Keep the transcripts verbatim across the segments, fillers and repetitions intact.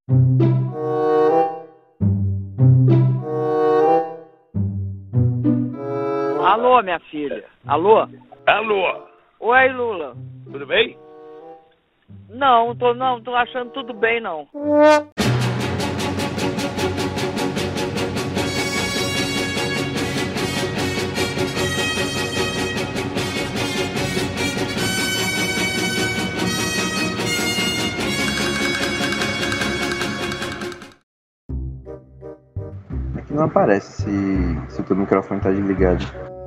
Alô, minha filha. Alô? Alô? Oi, Lula. Tudo bem? Não, tô não, tô achando tudo bem, não. Aqui não aparece se, se o teu microfone tá desligado.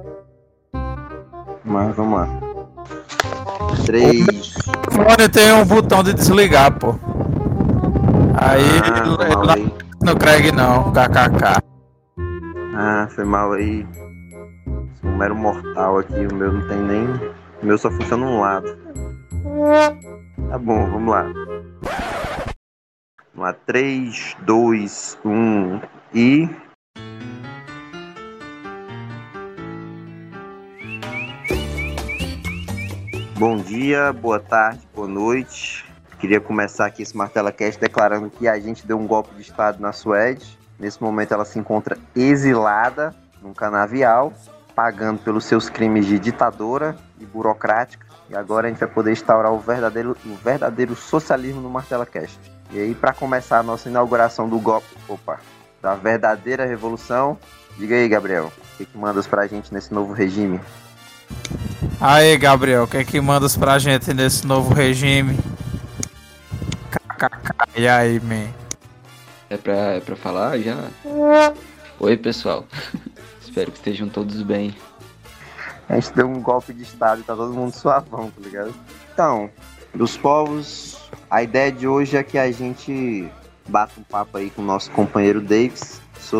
Mas vamos lá. Três. O microfone tem um botão de desligar, pô. Aí Ah, foi mal lá aí. no Craig não, kkk. Ah, foi mal aí. Sou um mero mortal aqui, o meu não tem nem. O meu só funciona um lado. Tá bom, vamos lá. Vamos lá, três, dois, um e. Bom dia, boa tarde, boa noite. Queria começar aqui esse MartelaCast declarando que a gente deu um golpe de estado na Suede. Nesse momento ela se encontra exilada num canavial, pagando pelos seus crimes de ditadora e burocrática. E agora a gente vai poder instaurar o verdadeiro, o verdadeiro socialismo no MartelaCast. E aí, para começar a nossa inauguração do golpe, opa, da verdadeira revolução, diga aí, Gabriel, o que, que mandas pra gente nesse novo regime? Aí, Gabriel, o que é que mandas pra gente nesse novo regime? Kkk, e aí, man? É pra, é pra falar já? Oi, pessoal. Espero que estejam todos bem. A gente deu um golpe de estado e tá todo mundo suavão, tá ligado? Então, dos povos, a ideia de hoje é que a gente bata um papo aí com o nosso companheiro Davis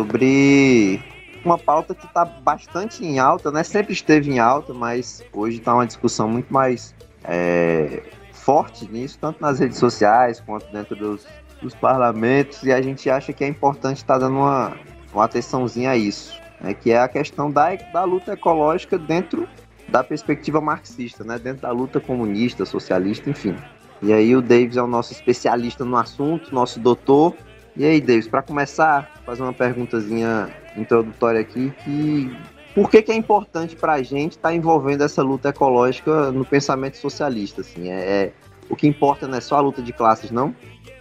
sobre uma pauta que tá bastante em alta, né? Sempre esteve em alta, mas hoje tá uma discussão muito mais é, forte nisso, tanto nas redes sociais quanto dentro dos, dos parlamentos, e a gente acha que é importante estar dando uma, uma atençãozinha a isso, né? Que é a questão da, da luta ecológica dentro da perspectiva marxista, né? Dentro da luta comunista, socialista, enfim. E aí o Davis é o nosso especialista no assunto, nosso doutor. E aí, Davis, para começar, fazer uma perguntazinha introdutória aqui, que por que, que é importante para a gente estar tá envolvendo essa luta ecológica no pensamento socialista? Assim? É, é, o que importa não é só a luta de classes, não?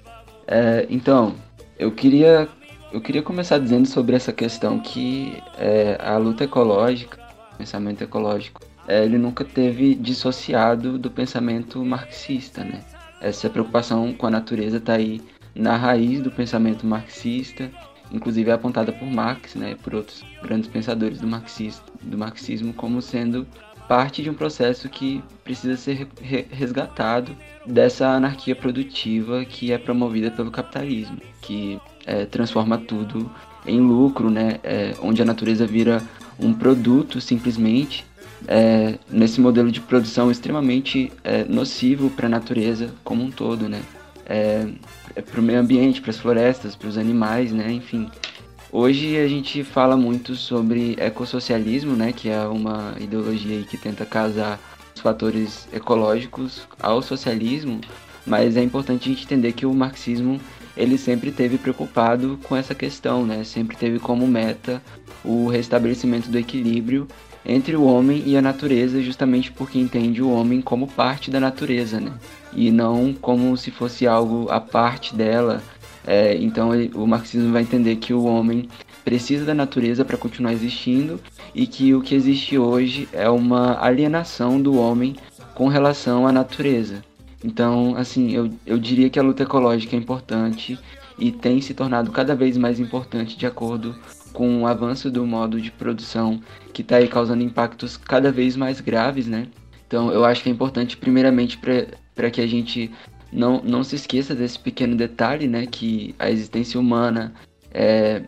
É, então, eu queria, eu queria começar dizendo sobre essa questão que é, a luta ecológica, o pensamento ecológico, é, ele nunca teve dissociado do pensamento marxista, né? Essa preocupação com a natureza está aí na raiz do pensamento marxista, inclusive é apontada por Marx, né, por outros grandes pensadores do, marxista, do marxismo, como sendo parte de um processo que precisa ser re- resgatado dessa anarquia produtiva que é promovida pelo capitalismo, que é, transforma tudo em lucro, né, é, onde a natureza vira um produto simplesmente, é, nesse modelo de produção extremamente é, nocivo para a natureza como um todo, né. É, é para o meio ambiente, para as florestas, para os animais, né? Enfim. Hoje a gente fala muito sobre ecossocialismo, né? Que é uma ideologia aí que tenta casar os fatores ecológicos ao socialismo, mas é importante a gente entender que o marxismo ele sempre esteve preocupado com essa questão, né? Sempre teve como meta o restabelecimento do equilíbrio entre o homem e a natureza, justamente porque entende o homem como parte da natureza, né? E não como se fosse algo à parte dela. É, então ele, o marxismo vai entender que o homem precisa da natureza para continuar existindo e que o que existe hoje é uma alienação do homem com relação à natureza. Então, assim, eu, eu diria que a luta ecológica é importante e tem se tornado cada vez mais importante de acordo com o avanço do modo de produção que está aí causando impactos cada vez mais graves, né? Então eu acho que é importante primeiramente para que a gente não, não se esqueça desse pequeno detalhe, né? Que a existência humana, é,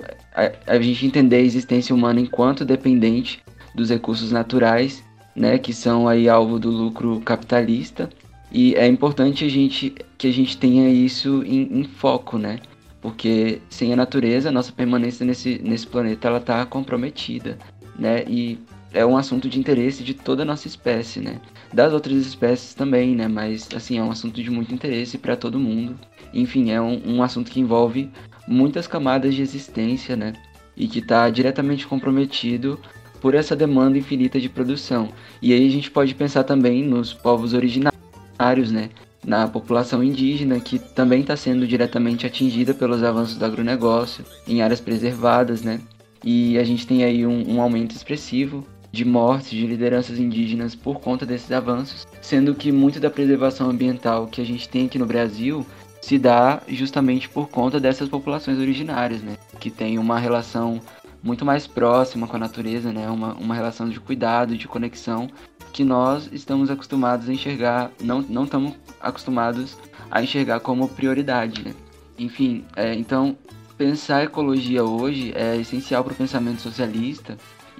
a, a gente entender a existência humana enquanto dependente dos recursos naturais, né? Que são aí alvo do lucro capitalista, e é importante a gente, que a gente tenha isso em, em foco, né? Porque sem a natureza, a nossa permanência nesse, nesse planeta ela está comprometida, né? E é um assunto de interesse de toda a nossa espécie, né? Das outras espécies também, né? Mas, assim, é um assunto de muito interesse para todo mundo. Enfim, é um, um assunto que envolve muitas camadas de existência, né? E que está diretamente comprometido por essa demanda infinita de produção. E aí a gente pode pensar também nos povos originários, né? Na população indígena, que também está sendo diretamente atingida pelos avanços do agronegócio, em áreas preservadas, né? E a gente tem aí um, um aumento expressivo de mortes de lideranças indígenas por conta desses avanços, sendo que muito da preservação ambiental que a gente tem aqui no Brasil se dá justamente por conta dessas populações originárias, né? Que tem uma relação muito mais próxima com a natureza, né? Uma, uma relação de cuidado, de conexão, que nós estamos acostumados a enxergar, não, não estamos acostumados a enxergar como prioridade, né? Enfim, é, então, pensar a ecologia hoje é essencial para o pensamento socialista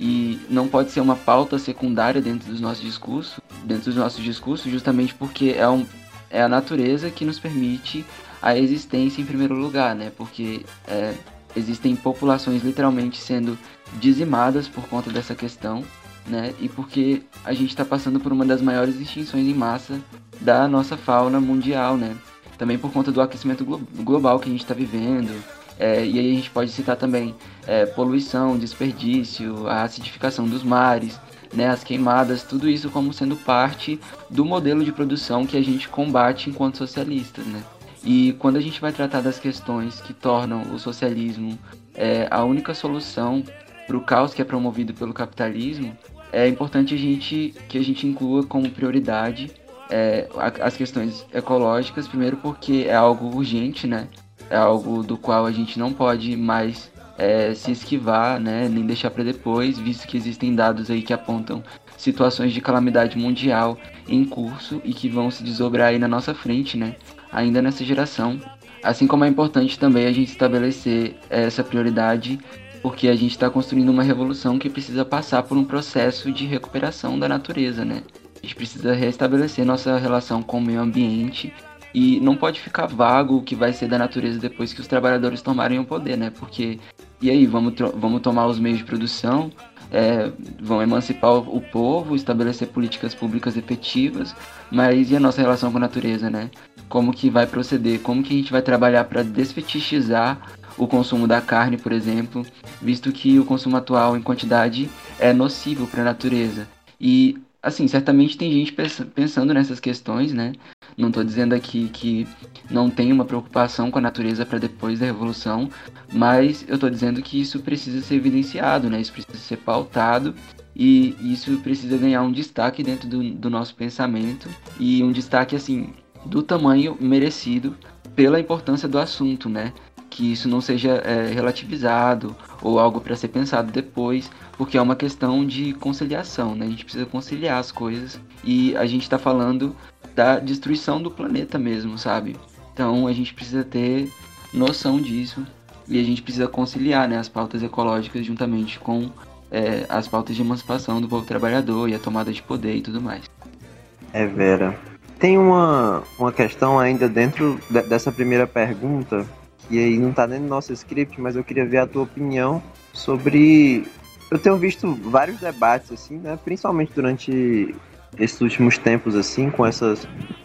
e não pode ser uma pauta secundária dentro dos nossos discursos, dentro dos nossos discursos, justamente porque é, um, é a natureza que nos permite a existência em primeiro lugar, né? Porque é, existem populações literalmente sendo dizimadas por conta dessa questão, né? E porque a gente está passando por uma das maiores extinções em massa da nossa fauna mundial, né? Também por conta do aquecimento glo- global que a gente está vivendo. É, e aí a gente pode citar também é, poluição, desperdício, a acidificação dos mares, né, as queimadas, tudo isso como sendo parte do modelo de produção que a gente combate enquanto socialistas, né? E quando a gente vai tratar das questões que tornam o socialismo é, a única solução para o caos que é promovido pelo capitalismo, é importante a gente, que a gente inclua como prioridade é, as questões ecológicas, primeiro porque é algo urgente, né? É algo do qual a gente não pode mais é, se esquivar, né, nem deixar para depois, visto que existem dados aí que apontam situações de calamidade mundial em curso e que vão se desdobrar aí na nossa frente, né, ainda nessa geração. Assim como é importante também a gente estabelecer essa prioridade, porque a gente está construindo uma revolução que precisa passar por um processo de recuperação da natureza, né? A gente precisa restabelecer nossa relação com o meio ambiente. E não pode ficar vago o que vai ser da natureza depois que os trabalhadores tomarem o poder, né? Porque, e aí, vamos, vamos tomar os meios de produção, é, vão emancipar o, o povo, estabelecer políticas públicas efetivas, mas e a nossa relação com a natureza, né? Como que vai proceder? Como que a gente vai trabalhar para desfetichizar o consumo da carne, por exemplo, visto que o consumo atual em quantidade é nocivo para a natureza? E, assim, certamente tem gente pensando nessas questões, né? Não estou dizendo aqui que não tem uma preocupação com a natureza para depois da Revolução, mas eu estou dizendo que isso precisa ser evidenciado, né? Isso precisa ser pautado e isso precisa ganhar um destaque dentro do, do nosso pensamento e um destaque, assim, do tamanho merecido pela importância do assunto, né? Que isso não seja é, relativizado ou algo para ser pensado depois, porque é uma questão de conciliação, né? A gente precisa conciliar as coisas e a gente está falando da destruição do planeta mesmo, sabe? Então a gente precisa ter noção disso e a gente precisa conciliar, né, as pautas ecológicas juntamente com é, as pautas de emancipação do povo trabalhador e a tomada de poder e tudo mais. É, Vera. Tem uma, uma questão ainda dentro de, dessa primeira pergunta, que aí não tá nem no nosso script, mas eu queria ver a tua opinião sobre... Eu tenho visto vários debates, assim, né, principalmente durante esses últimos tempos, assim, com essas...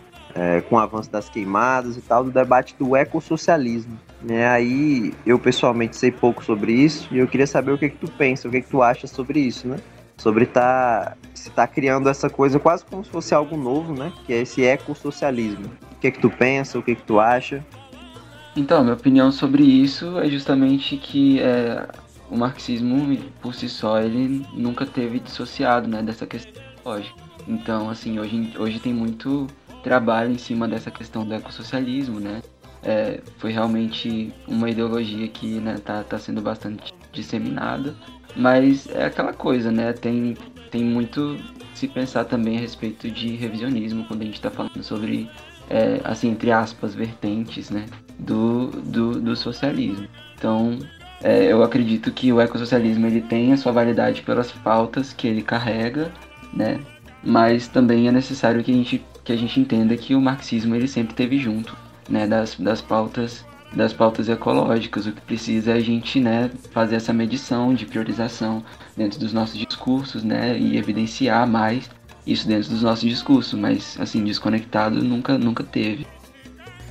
É, com o avanço das queimadas e tal, do debate do ecossocialismo, né? Aí eu pessoalmente sei pouco sobre isso e eu queria saber o que que tu pensa, o que que tu acha sobre isso, né? Sobre tá, se tá criando essa coisa quase como se fosse algo novo, né? Que é esse ecossocialismo. O que que tu pensa, o que que tu acha? Então, minha opinião sobre isso é justamente que é, o marxismo, por si só, ele nunca teve dissociado, né, dessa questão lógica. Então, assim, hoje, hoje tem muito trabalho em cima dessa questão do ecossocialismo, né? É, foi realmente uma ideologia que, né, tá, tá sendo bastante disseminada, mas é aquela coisa, né? Tem, tem muito se pensar também a respeito de revisionismo quando a gente está falando sobre, é, assim, entre aspas, vertentes, né, do, do, do socialismo. Então, é, eu acredito que o ecossocialismo ele tem a sua validade pelas pautas que ele carrega, né? Mas também é necessário que a gente, que a gente entenda que o marxismo ele sempre esteve junto, né, das, das, pautas, das pautas ecológicas. O que precisa é a gente, né, fazer essa medição de priorização dentro dos nossos discursos, né, e evidenciar mais isso dentro dos nossos discursos, mas assim, desconectado nunca, nunca teve.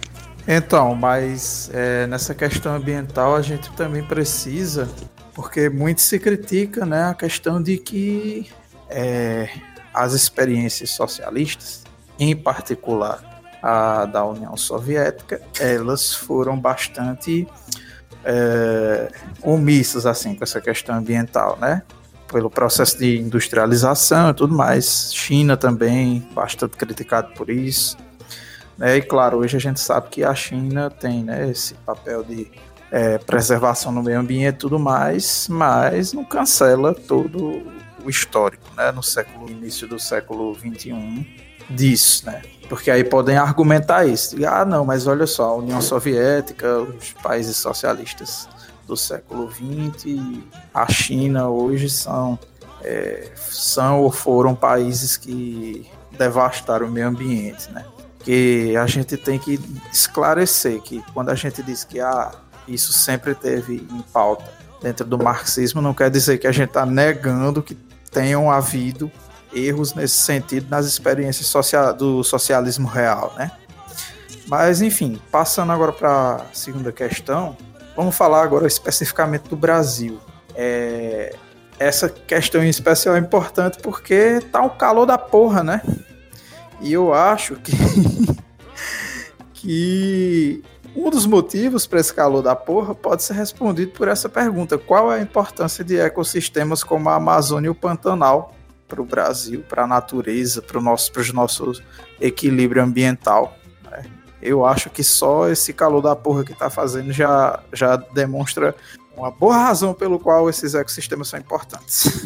Então, mas é, nessa questão ambiental a gente também precisa, porque muito se critica, né, a questão de que é, as experiências socialistas, em particular a da União Soviética, elas foram bastante é, omissas assim, com essa questão ambiental, né? Pelo processo de industrialização e tudo mais. China também, bastante criticado por isso. Né? E claro, hoje a gente sabe que a China tem, né, esse papel de é, preservação no meio ambiente e tudo mais, mas não cancela todo o histórico, né, no século, início do século vinte e um disso, né? Porque aí podem argumentar isso. Ah, não, mas olha só, a União Soviética, os países socialistas do século vinte, a China hoje são, é, são ou foram países que devastaram o meio ambiente, né? Que a gente tem que esclarecer que quando a gente diz que ah, isso sempre teve em pauta dentro do marxismo, não quer dizer que a gente está negando que tenham havido erros nesse sentido nas experiências social, do socialismo real, né? Mas, enfim, passando agora para a segunda questão, vamos falar agora especificamente do Brasil. É, essa questão em especial é importante porque tá um calor da porra, né? E eu acho que, que um dos motivos para esse calor da porra pode ser respondido por essa pergunta: qual é a importância de ecossistemas como a Amazônia e o Pantanal para o Brasil, para a natureza, para nosso, o nosso equilíbrio ambiental, né? Eu acho que só esse calor da porra que está fazendo já, já demonstra uma boa razão pelo qual esses ecossistemas são importantes.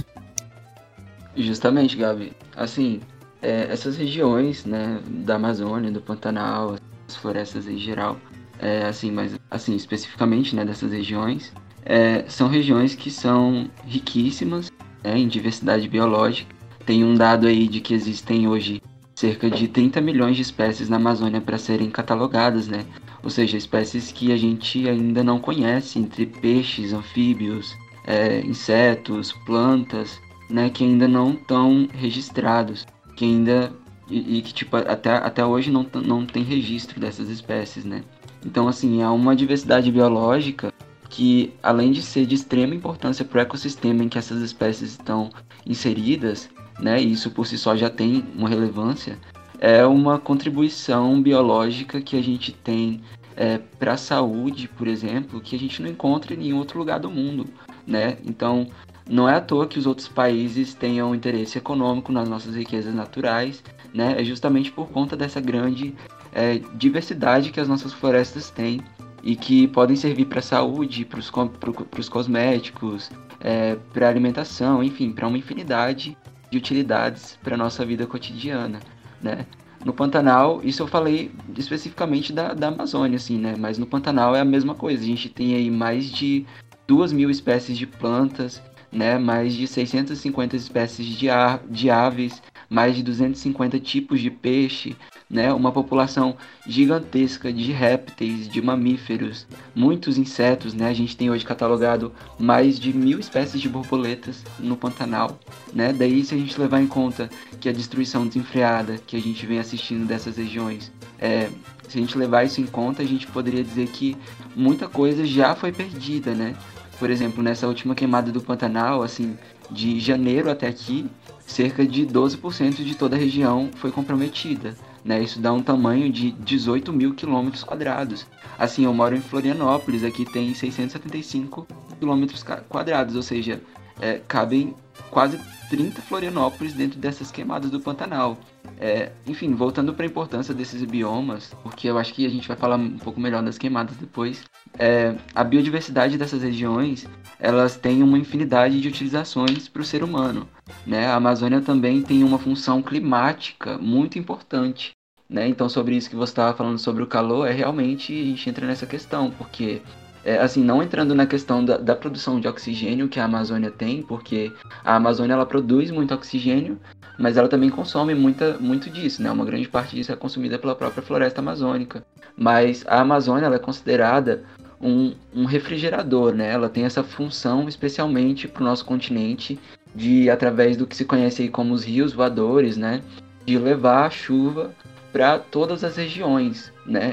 Justamente, Gabi. Assim, é, essas regiões, né, da Amazônia, do Pantanal, as florestas em geral, é, assim, mas assim, especificamente, né, dessas regiões, é, são regiões que são riquíssimas, né, em diversidade biológica. Tem um dado aí de que existem hoje cerca de trinta milhões de espécies na Amazônia para serem catalogadas, né? Ou seja, espécies que a gente ainda não conhece, entre peixes, anfíbios, é, insetos, plantas, né? Que ainda não estão registrados, que ainda e, e que tipo até, até hoje não, não tem registro dessas espécies, né? Então, assim, há uma diversidade biológica que, além de ser de extrema importância para o ecossistema em que essas espécies estão inseridas, né, e isso por si só já tem uma relevância, é uma contribuição biológica que a gente tem é, para a saúde, por exemplo, que a gente não encontra em nenhum outro lugar do mundo, né? Então, não é à toa que os outros países tenham interesse econômico nas nossas riquezas naturais, né? É justamente por conta dessa grande é, diversidade que as nossas florestas têm e que podem servir para a saúde, para os cosméticos, é, para a alimentação, enfim, para uma infinidade de utilidades para a nossa vida cotidiana, né? No Pantanal, isso eu falei especificamente da, da Amazônia, assim, né? Mas no Pantanal é a mesma coisa. A gente tem aí mais de duas mil espécies de plantas, né? Mais de seiscentas e cinquenta espécies de, a, de aves, mais de duzentos e cinquenta tipos de peixe, né? Uma população gigantesca de répteis, de mamíferos, muitos insetos, né? A gente tem hoje catalogado mais de mil espécies de borboletas no Pantanal, né? Daí, se a gente levar em conta que a destruição desenfreada que a gente vem assistindo dessas regiões, é, se a gente levar isso em conta, a gente poderia dizer que muita coisa já foi perdida, né? Por exemplo, nessa última queimada do Pantanal, assim, de janeiro até aqui, cerca de doze por cento de toda a região foi comprometida, né? Isso dá um tamanho de dezoito mil quilômetros quadrados. Assim, eu moro em Florianópolis, aqui tem seiscentos e setenta e cinco quilômetros quadrados, ou seja, é, cabem quase trinta Florianópolis dentro dessas queimadas do Pantanal. É, enfim, voltando para a importância desses biomas, porque eu acho que a gente vai falar um pouco melhor das queimadas depois, é, a biodiversidade dessas regiões, elas têm uma infinidade de utilizações para o ser humano, né? A Amazônia também tem uma função climática muito importante, né? Então, sobre isso que você estava falando sobre o calor, é realmente a gente entra nessa questão, porque É, assim, não entrando na questão da, da produção de oxigênio que a Amazônia tem, porque a Amazônia ela produz muito oxigênio, mas ela também consome muita, muito disso, né? Uma grande parte disso é consumida pela própria floresta amazônica. Mas a Amazônia ela é considerada um, um refrigerador, né? Ela tem essa função especialmente para o nosso continente, de, através do que se conhece aí como os rios voadores, né? De levar a chuva para todas as regiões, né?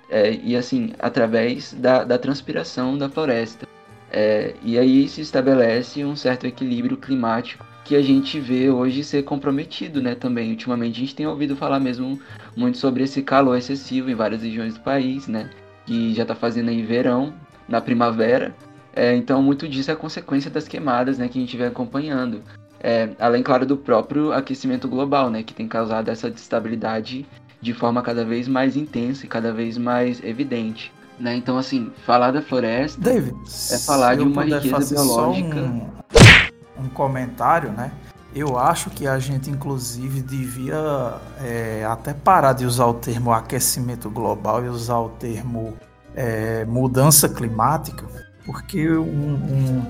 é, e assim, através da, da transpiração da floresta. É, e aí se estabelece um certo equilíbrio climático que a gente vê hoje ser comprometido, né, também. Ultimamente a gente tem ouvido falar mesmo muito sobre esse calor excessivo em várias regiões do país, né, que já está fazendo aí verão, na primavera. É, então muito disso é consequência das queimadas, né, que a gente vem acompanhando. É, além, claro, do próprio aquecimento global, né, que tem causado essa instabilidade de forma cada vez mais intensa e cada vez mais evidente. Né? Então, assim, falar da floresta David, é falar se de eu uma puder riqueza fazer biológica. Só um, um comentário, né? Eu acho que a gente, inclusive, devia é, até parar de usar o termo aquecimento global e usar o termo é, mudança climática, porque um, um,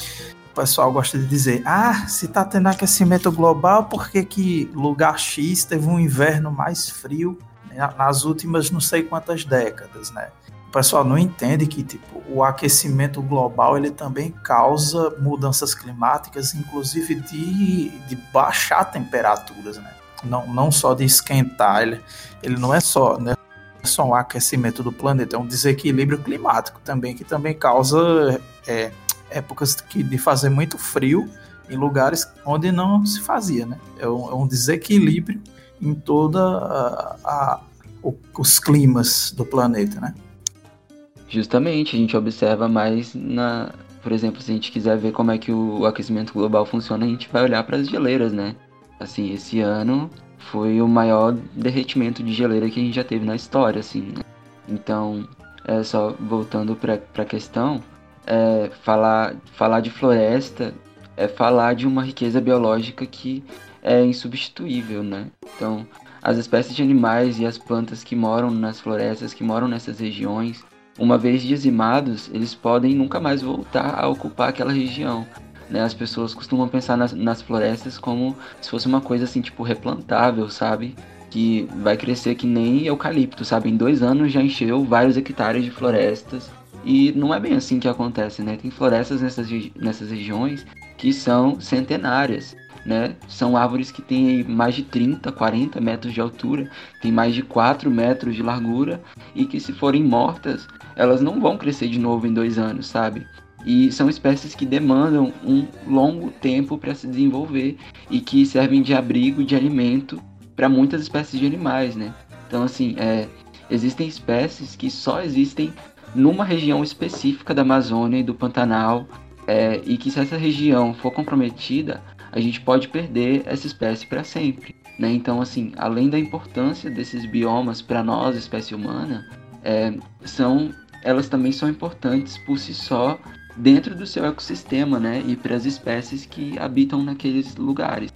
o pessoal gosta de dizer, ah, se está tendo aquecimento global, por que que lugar X teve um inverno mais frio, né, nas últimas não sei quantas décadas, né? O pessoal não entende que tipo, o aquecimento global ele também causa mudanças climáticas, inclusive de, de baixar temperaturas, né? Não, não só de esquentar, ele, ele não é só, né, só um aquecimento do planeta, é um desequilíbrio climático também, que também causa é, épocas que, de fazer muito frio em lugares onde não se fazia, né? É um, é um desequilíbrio em toda a, a, o, os climas do planeta, né? Justamente, a gente observa mais na... Por exemplo, se a gente quiser ver como é que o aquecimento global funciona, a gente vai olhar para as geleiras, né? Assim, esse ano foi o maior derretimento de geleira que a gente já teve na história, assim, né? Então, é só voltando para a questão, é, falar, falar de floresta é falar de uma riqueza biológica que é insubstituível, né? Então, as espécies de animais e as plantas que moram nas florestas, que moram nessas regiões, uma vez dizimados, eles podem nunca mais voltar a ocupar aquela região, né? As pessoas costumam pensar nas, nas florestas como se fosse uma coisa assim, tipo, replantável, sabe? Que vai crescer que nem eucalipto, sabe? Em dois anos já encheu vários hectares de florestas. E não é bem assim que acontece, né? Tem florestas nessas, nessas regiões que são centenárias, né? São árvores que têm mais de trinta, quarenta metros de altura, tem mais de quatro metros de largura e que, se forem mortas, elas não vão crescer de novo em dois anos, sabe? E são espécies que demandam um longo tempo para se desenvolver e que servem de abrigo, de alimento para muitas espécies de animais, né? Então, assim, é, existem espécies que só existem numa região específica da Amazônia e do Pantanal, é, e que, se essa região for comprometida, a gente pode perder essa espécie para sempre, né? Então, assim, além da importância desses biomas para nós, espécie humana, é, são, elas também são importantes por si só dentro do seu ecossistema, né? E para as espécies que habitam naqueles lugares.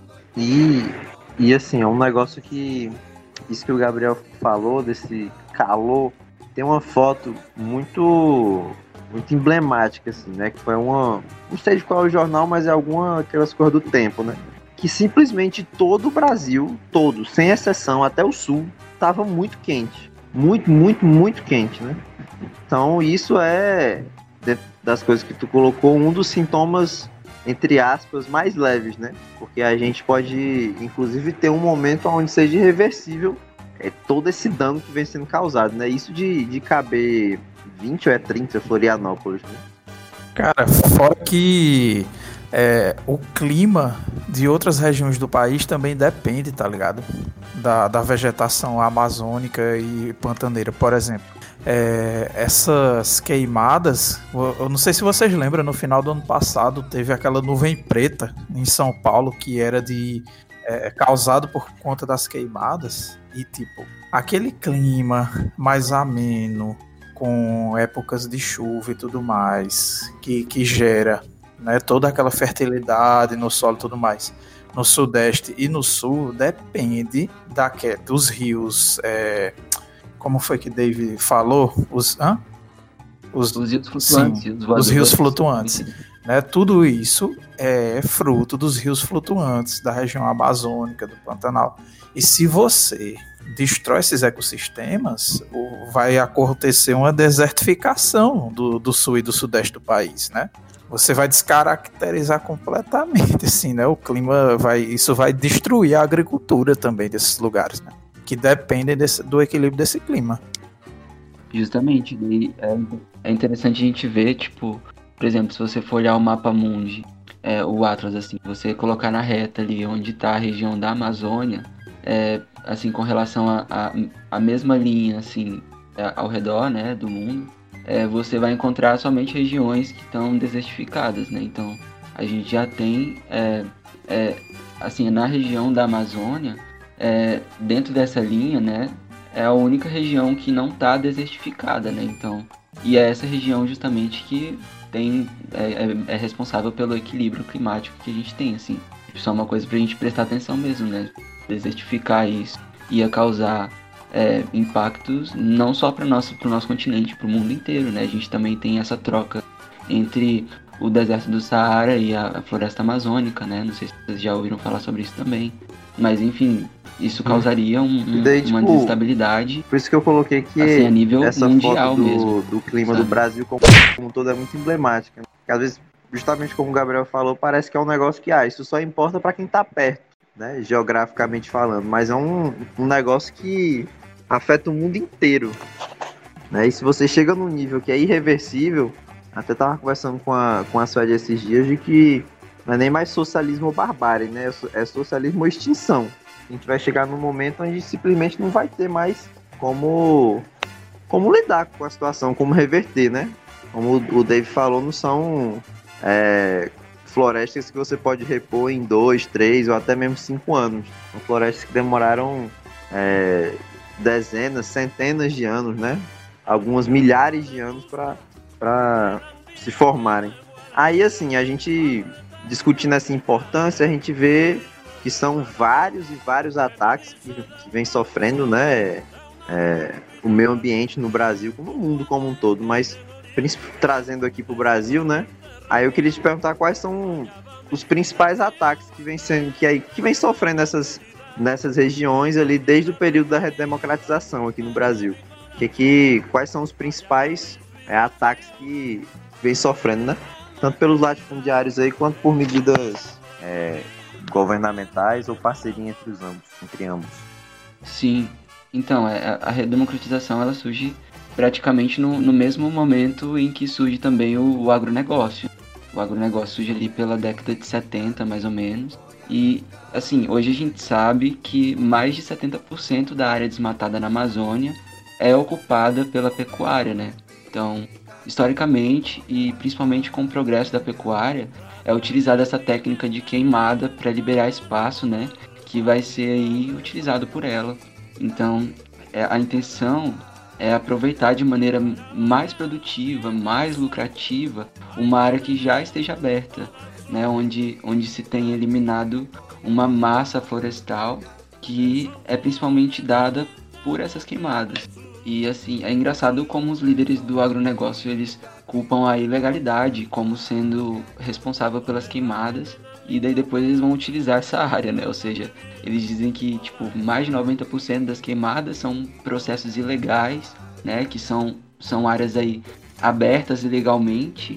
E, e assim, é um negócio que, isso que o Gabriel falou, desse calor, tem uma foto muito... muito emblemática, assim, né? Que foi uma... não sei de qual é o jornal, mas é alguma aquelas coisas do tempo, né? Que simplesmente todo o Brasil, todo, sem exceção, até o sul, estava muito quente. Muito, muito, muito quente, né? Então, isso é, das coisas que tu colocou, um dos sintomas, entre aspas, mais leves, né? Porque a gente pode, inclusive, ter um momento onde seja irreversível é, todo esse dano que vem sendo causado, né? Isso de, de caber vinte ou é trinta Florianópolis, né? Cara, fora que é, o clima de outras regiões do país também depende, tá ligado? Da, da vegetação amazônica e pantaneira, por exemplo. É, essas queimadas, eu não sei se vocês lembram, no final do ano passado teve aquela nuvem preta em São Paulo que era de é, causado por conta das queimadas e tipo, aquele clima mais ameno, com épocas de chuva e tudo mais, que, que gera, né, toda aquela fertilidade no solo e tudo mais. No sudeste e no sul, depende da, dos rios, é, como foi que Dave falou? Os, hã? Os, os rios flutuantes. Sim, os, os rios flutuantes. Né, tudo isso é fruto dos rios flutuantes da região amazônica, do Pantanal. E se você destrói esses ecossistemas, vai acontecer uma desertificação do, do sul e do sudeste do país, né? Você vai descaracterizar completamente, assim, né? O clima vai, isso vai destruir a agricultura também desses lugares, né? Que dependem desse, do equilíbrio desse clima. Justamente, daí é, é interessante a gente ver, tipo, por exemplo, se você for olhar o mapa mundi, é, o Atlas, assim, você colocar na reta ali onde está a região da Amazônia, é, assim, com relação a, a, a mesma linha, assim, é, ao redor, né, do mundo, é, você vai encontrar somente regiões que estão desertificadas, né, então a gente já tem, é, é, assim, na região da Amazônia, é, dentro dessa linha, né, é a única região que não está desertificada, né? Então, e é essa região justamente que tem é, é, é responsável pelo equilíbrio climático que a gente tem, assim. Isso é uma coisa para a gente prestar atenção mesmo, né? Desertificar isso ia causar é, impactos não só para nosso para o nosso continente, para o mundo inteiro, né? A gente também tem essa troca entre o deserto do Saara e a, a floresta amazônica, né? Não sei se vocês já ouviram falar sobre isso também, mas enfim. Isso causaria um, um, daí, uma tipo, desestabilidade. Por isso que eu coloquei que assim, a nível essa mundial foto do, mesmo, do clima sabe? do Brasil como, como um todo é muito emblemática. Né? Porque às vezes, justamente como o Gabriel falou, parece que é um negócio que ah, isso só importa para quem tá perto, né? Geograficamente falando. Mas é um, um negócio que afeta o mundo inteiro. Né? E se você chega num nível que é irreversível, até tava conversando com a, com a Suede esses dias de que não é nem mais socialismo ou barbárie, né? É socialismo ou extinção. A gente vai chegar num momento onde simplesmente não vai ter mais como, como lidar com a situação, como reverter, né? Como o Dave falou, não são é, florestas que você pode repor em dois, três ou até mesmo cinco anos. São florestas que demoraram é, dezenas, centenas de anos, né? Algumas milhares de anos para se formarem. Aí, assim, a gente discutindo essa importância, a gente vê que são vários e vários ataques que, que vem sofrendo, né, é, o meio ambiente no Brasil, como no mundo como um todo, mas trazendo aqui para o Brasil, né, aí eu queria te perguntar quais são os principais ataques que vem sendo, que, aí, que vem sofrendo nessas, nessas regiões ali desde o período da redemocratização aqui no Brasil. Que, que, quais são os principais é, ataques que vem sofrendo, né, tanto pelos latifundiários aí, quanto por medidas é, governamentais ou parceria entre os ambos, entre ambos. Sim, então a, a redemocratização ela surge praticamente no, no mesmo momento em que surge também o, o agronegócio. O agronegócio surge ali pela década de setenta, mais ou menos, e assim, hoje a gente sabe que mais de setenta por cento da área desmatada na Amazônia é ocupada pela pecuária, né? Então, historicamente e principalmente com o progresso da pecuária, é utilizada essa técnica de queimada para liberar espaço, né, que vai ser aí utilizado por ela. Então, é, a intenção é aproveitar de maneira mais produtiva, mais lucrativa, uma área que já esteja aberta, né, onde, onde se tem eliminado uma massa florestal que é principalmente dada por essas queimadas. E assim, é engraçado como os líderes do agronegócio, eles culpam a ilegalidade como sendo responsável pelas queimadas, e daí depois eles vão utilizar essa área, né? Ou seja, eles dizem que tipo, mais de noventa por cento das queimadas são processos ilegais, né? Que são, são áreas aí abertas ilegalmente,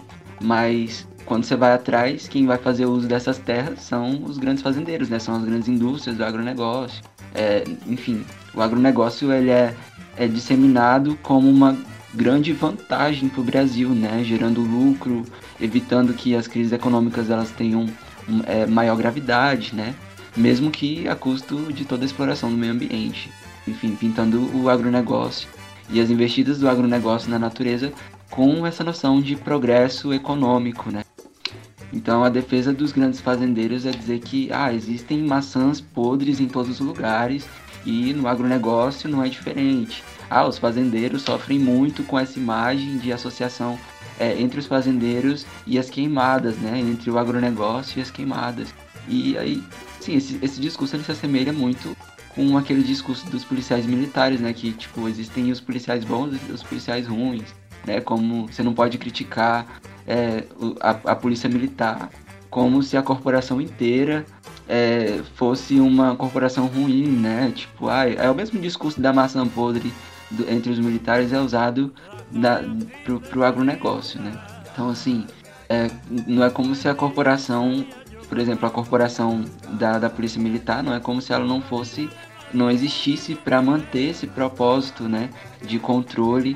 mas quando você vai atrás, quem vai fazer uso dessas terras são os grandes fazendeiros, né? São as grandes indústrias do agronegócio. É, enfim, o agronegócio ele é é disseminado como uma grande vantagem para o Brasil, né? Gerando lucro, evitando que as crises econômicas elas tenham é, maior gravidade, né? Mesmo que a custo de toda a exploração do meio ambiente. Enfim, pintando o agronegócio e as investidas do agronegócio na natureza com essa noção de progresso econômico, né? Então a defesa dos grandes fazendeiros é dizer que ah, existem maçãs podres em todos os lugares, e no agronegócio não é diferente. Ah, os fazendeiros sofrem muito com essa imagem de associação é, entre os fazendeiros e as queimadas, né? Entre o agronegócio e as queimadas. E aí, sim, esse, esse discurso ele se assemelha muito com aquele discurso dos policiais militares, né? Que, tipo, existem os policiais bons e os policiais ruins, né? Como você não pode criticar é, a, a polícia militar como se a corporação inteira É, fosse uma corporação ruim, né? Tipo, ah, é o mesmo discurso da maçã podre do, entre os militares é usado da, pro, pro agronegócio, né? Então, assim, é, não é como se a corporação, por exemplo, a corporação da, da polícia militar, não é como se ela não fosse, não existisse para manter esse propósito, né? De controle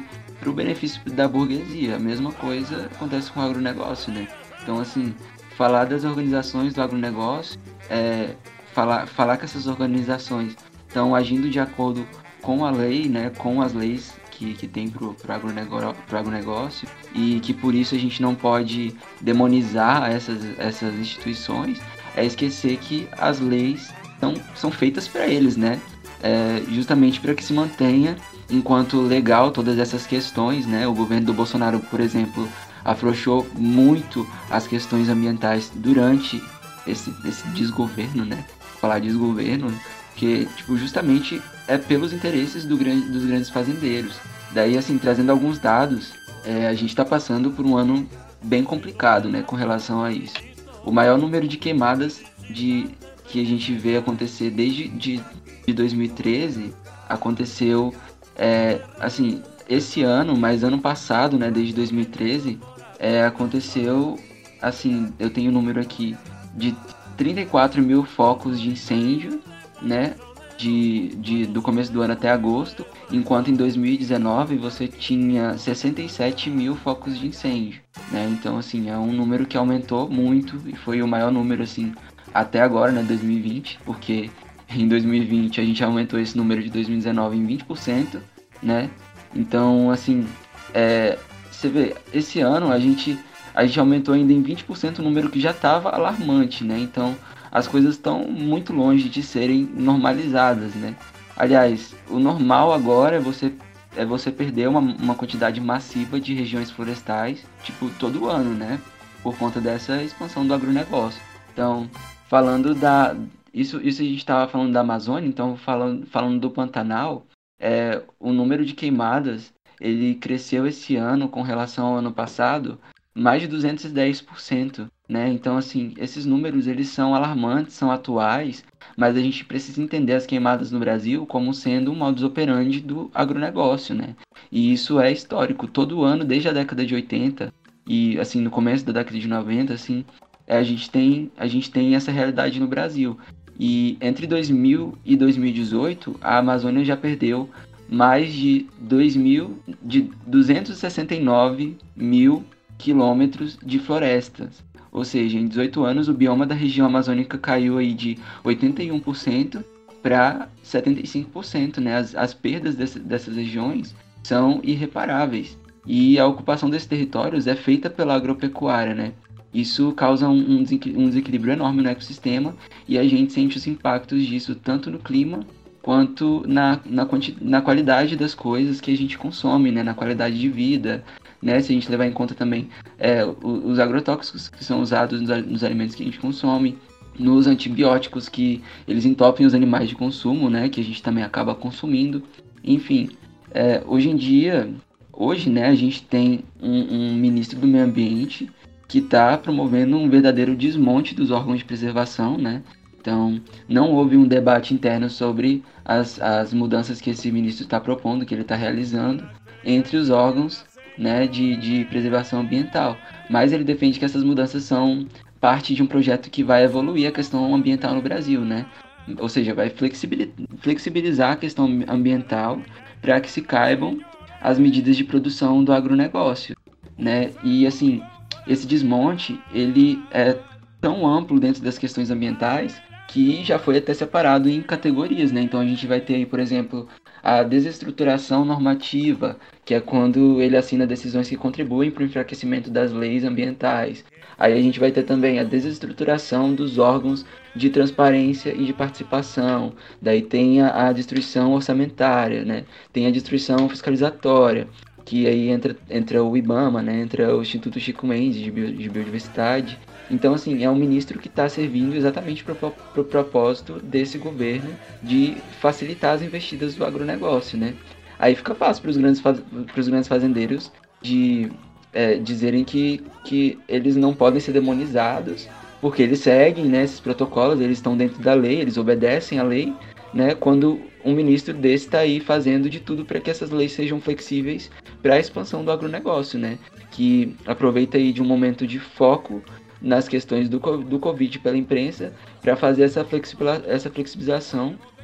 para o benefício da burguesia. A mesma coisa acontece com o agronegócio, né? Então, assim, falar das organizações do agronegócio, é, falar, falar que essas organizações estão agindo de acordo com a lei, né, com as leis que, que tem para o agronegócio, agronegócio, e que por isso a gente não pode demonizar essas, essas instituições, é esquecer que as leis são, são feitas para eles, né? É, justamente para que se mantenha enquanto legal todas essas questões, né? O governo do Bolsonaro, por exemplo, afrouxou muito as questões ambientais durante esse, esse desgoverno, né? Falar desgoverno, que tipo, justamente é pelos interesses do grande, dos grandes fazendeiros. Daí, assim, trazendo alguns dados, é, a gente está passando por um ano bem complicado, né, com relação a isso. O maior número de queimadas de, que a gente vê acontecer desde de, de dois mil e treze aconteceu, é, assim, esse ano, mas ano passado, né, desde dois mil e treze, é, aconteceu, assim, eu tenho o um número aqui de trinta e quatro mil focos de incêndio, né, de, de, do começo do ano até agosto, enquanto em dois mil e dezenove você tinha sessenta e sete mil focos de incêndio, né, então, assim, é um número que aumentou muito e foi o maior número, assim, até agora, né, dois mil e vinte, porque em dois mil e vinte a gente aumentou esse número de dois mil e dezenove em vinte por cento, né, então, assim, é, você vê, esse ano a gente, a gente aumentou ainda em vinte por cento o número que já estava alarmante, né, então as coisas estão muito longe de serem normalizadas, né? Aliás, o normal agora é você, é você perder uma, uma quantidade massiva de regiões florestais, tipo, todo ano, né? Por conta dessa expansão do agronegócio. Então, falando da... Isso, isso a gente estava falando da Amazônia, então falando, falando do Pantanal, é, o número de queimadas, ele cresceu esse ano com relação ao ano passado, mais de duzentos e dez por cento, né? Então, assim, esses números, eles são alarmantes, são atuais, mas a gente precisa entender as queimadas no Brasil como sendo um modus operandi do agronegócio, né? E isso é histórico. Todo ano, desde a década de oitenta e, assim, no começo da década de noventa, assim, a gente tem, a gente tem essa realidade no Brasil. E entre dois mil e dois mil e dezoito, a Amazônia já perdeu mais de dois mil, de duzentos e sessenta e nove mil quilômetros de florestas. Ou seja, em dezoito anos o bioma da região amazônica caiu aí de oitenta e um por cento para setenta e cinco por cento, né? As, as perdas desse, dessas regiões são irreparáveis. E a ocupação desses territórios é feita pela agropecuária, né? Isso causa um, um desequilíbrio enorme no ecossistema e a gente sente os impactos disso tanto no clima quanto na, na, na qualidade das coisas que a gente consome, né? Na qualidade de vida, né? Se a gente levar em conta também é, os agrotóxicos que são usados nos, nos alimentos que a gente consome, nos antibióticos que eles entopem os animais de consumo, né? Que a gente também acaba consumindo. Enfim, é, hoje em dia, hoje, né, a gente tem um, um ministro do meio ambiente que está promovendo um verdadeiro desmonte dos órgãos de preservação, né? Então, não houve um debate interno sobre as, as mudanças que esse ministro está propondo, que ele está realizando, entre os órgãos, né, de, de preservação ambiental. Mas ele defende que essas mudanças são parte de um projeto que vai evoluir a questão ambiental no Brasil, né? Ou seja, vai flexibilizar a questão ambiental para que se caibam as medidas de produção do agronegócio, né? E, assim, esse desmonte, ele é tão amplo dentro das questões ambientais que já foi até separado em categorias, né? Então a gente vai ter aí, por exemplo, a desestruturação normativa, que é quando ele assina decisões que contribuem para o enfraquecimento das leis ambientais. Aí a gente vai ter também a desestruturação dos órgãos de transparência e de participação. Daí tem a, a destruição orçamentária, né? Tem a destruição fiscalizatória, que aí entra, entra o IBAMA, né? Entra o Instituto Chico Mendes de, Bio, de Biodiversidade. Então, assim, é um ministro que está servindo exatamente para o pro, pro propósito desse governo de facilitar as investidas do agronegócio, né? Aí fica fácil para os grandes, grandes fazendeiros de é, dizerem que, que eles não podem ser demonizados, porque eles seguem, né, esses protocolos, eles estão dentro da lei, eles obedecem à lei, né? Quando um ministro desse está aí fazendo de tudo para que essas leis sejam flexíveis para a expansão do agronegócio, né? Que aproveita aí de um momento de foco nas questões do, do Covid pela imprensa para fazer essa, essa flexibilização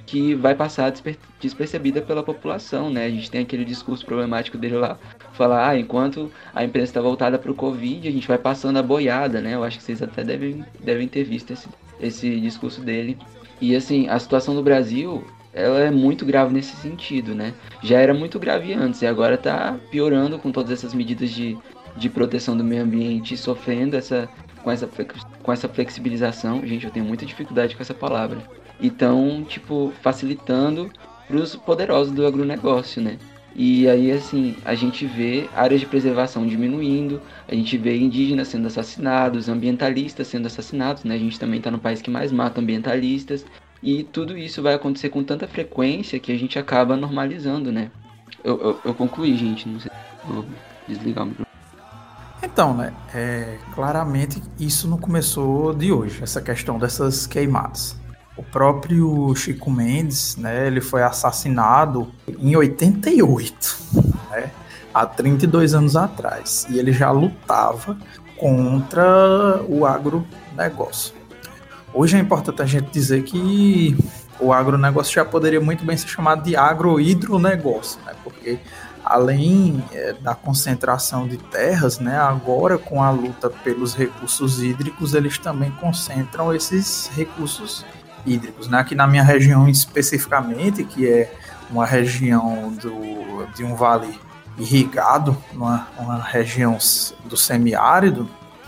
que vai passar desper- despercebida pela população, né? A gente tem aquele discurso problemático dele lá, falar, ah, enquanto a imprensa está voltada para o Covid, a gente vai passando a boiada, né? Eu acho que vocês até devem, devem ter visto esse, esse discurso dele. E assim, a situação do Brasil, ela é muito grave nesse sentido, né? Já era muito grave antes e agora está piorando com todas essas medidas de, de proteção do meio ambiente, sofrendo essa, com, essa, com essa flexibilização. Gente, eu tenho muita dificuldade com essa palavra. Então, tipo, facilitando para os poderosos do agronegócio, né? E aí, assim, a gente vê áreas de preservação diminuindo, a gente vê indígenas sendo assassinados, ambientalistas sendo assassinados, né? A gente também está no país que mais mata ambientalistas, e tudo isso vai acontecer com tanta frequência que a gente acaba normalizando, né? Eu, eu, eu concluí, gente, não sei, vou desligar o microfone. Então, né, é, claramente isso não começou de hoje, essa questão dessas queimadas. O próprio Chico Mendes, né, ele foi assassinado em oitenta e oito, né, há trinta e dois anos atrás, e ele já lutava contra o agronegócio. Hoje é importante a gente dizer que o agronegócio já poderia muito bem ser chamado de agrohidronegócio, né, porque além é, da concentração de terras, né, agora com a luta pelos recursos hídricos, eles também concentram esses recursos hídricos, né? Aqui na minha região especificamente, que é uma região do, de um vale irrigado, uma, uma região do semiárido,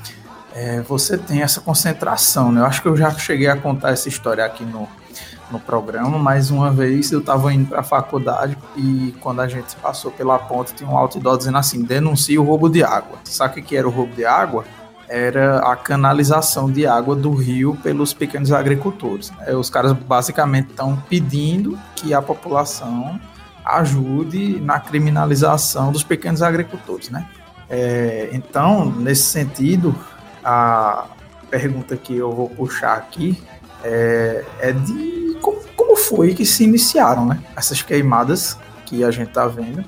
é, você tem essa concentração, né? Eu acho que eu já cheguei a contar essa história aqui no, no programa, mas uma vez eu estava indo para a faculdade e quando a gente passou pela ponte tinha um outdoor dizendo assim, denuncie o roubo de água. Sabe o que era o roubo de água? Era a canalização de água do rio pelos pequenos agricultores, né? Os caras basicamente estão pedindo que a população ajude na criminalização dos pequenos agricultores, né? É, então, nesse sentido, a pergunta que eu vou puxar aqui é, é de como, como foi que se iniciaram, né, essas queimadas que a gente está vendo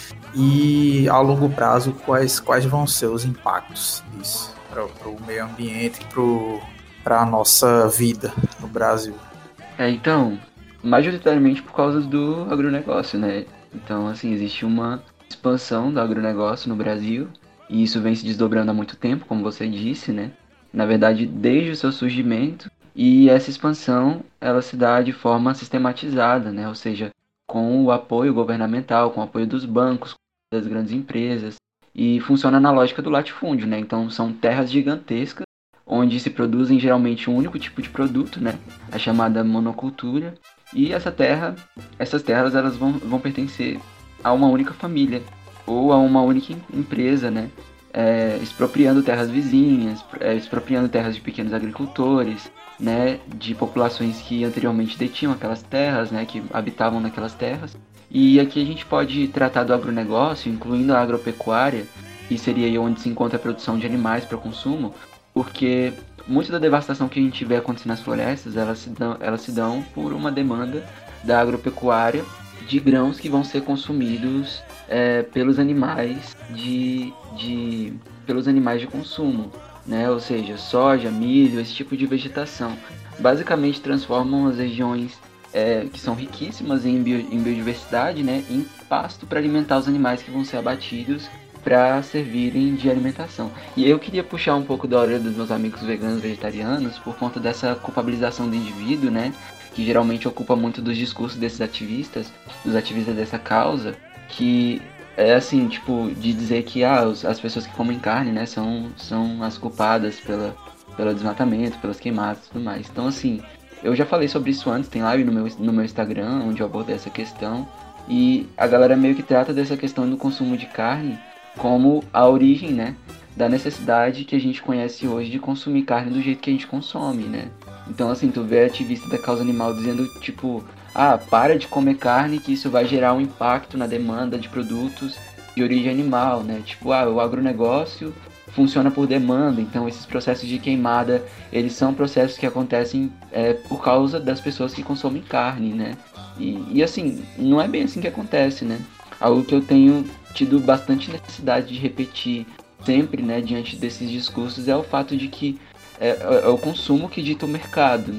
e a longo prazo quais, quais vão ser os impactos disso para o meio ambiente, para a nossa vida no Brasil. É, então, majoritariamente por causa do agronegócio, né? Então, assim, existe uma expansão do agronegócio no Brasil e isso vem se desdobrando há muito tempo, como você disse, né? Na verdade, desde o seu surgimento, e essa expansão, ela se dá de forma sistematizada, né? Ou seja, com o apoio governamental, com o apoio dos bancos, das grandes empresas, e funciona na lógica do latifúndio, né? Então são terras gigantescas, onde se produzem geralmente um único tipo de produto, né? A chamada monocultura, e essa terra, essas terras elas vão, vão pertencer a uma única família, ou a uma única empresa, né? É, expropriando terras vizinhas, é, expropriando terras de pequenos agricultores, né? De populações que anteriormente detinham aquelas terras, né? Que habitavam naquelas terras. E aqui a gente pode tratar do agronegócio, incluindo a agropecuária, que seria aí onde se encontra a produção de animais para consumo, porque muita da devastação que a gente vê acontecendo nas florestas, elas se dão, elas se dão por uma demanda da agropecuária de grãos que vão ser consumidos é, pelos animais de, de, pelos animais de consumo, né? Ou seja, soja, milho, esse tipo de vegetação. Basicamente transformam as regiões É, que são riquíssimas em, bio, em biodiversidade, né, em pasto para alimentar os animais que vão ser abatidos para servirem de alimentação. E eu queria puxar um pouco da orelha dos meus amigos veganos vegetarianos por conta dessa culpabilização do indivíduo, né, que geralmente ocupa muito dos discursos desses ativistas, dos ativistas dessa causa, que é assim, tipo, de dizer que ah, os, as pessoas que comem carne, né, são, são as culpadas pela, pelo desmatamento, pelas queimadas e tudo mais. Então, assim, eu já falei sobre isso antes, tem live no meu, no meu Instagram, onde eu abordei essa questão. E a galera meio que trata dessa questão do consumo de carne como a origem, né, da necessidade que a gente conhece hoje de consumir carne do jeito que a gente consome, né. Então, assim, tu vê ativista da causa animal dizendo, tipo, ah, para de comer carne que isso vai gerar um impacto na demanda de produtos de origem animal, né. Tipo, ah, o agronegócio funciona por demanda, então esses processos de queimada, eles são processos que acontecem é, por causa das pessoas que consomem carne, né? E, e assim, não é bem assim que acontece, né? Algo que eu tenho tido bastante necessidade de repetir sempre, né, diante desses discursos, é o fato de que é, é o consumo que dita o mercado, né?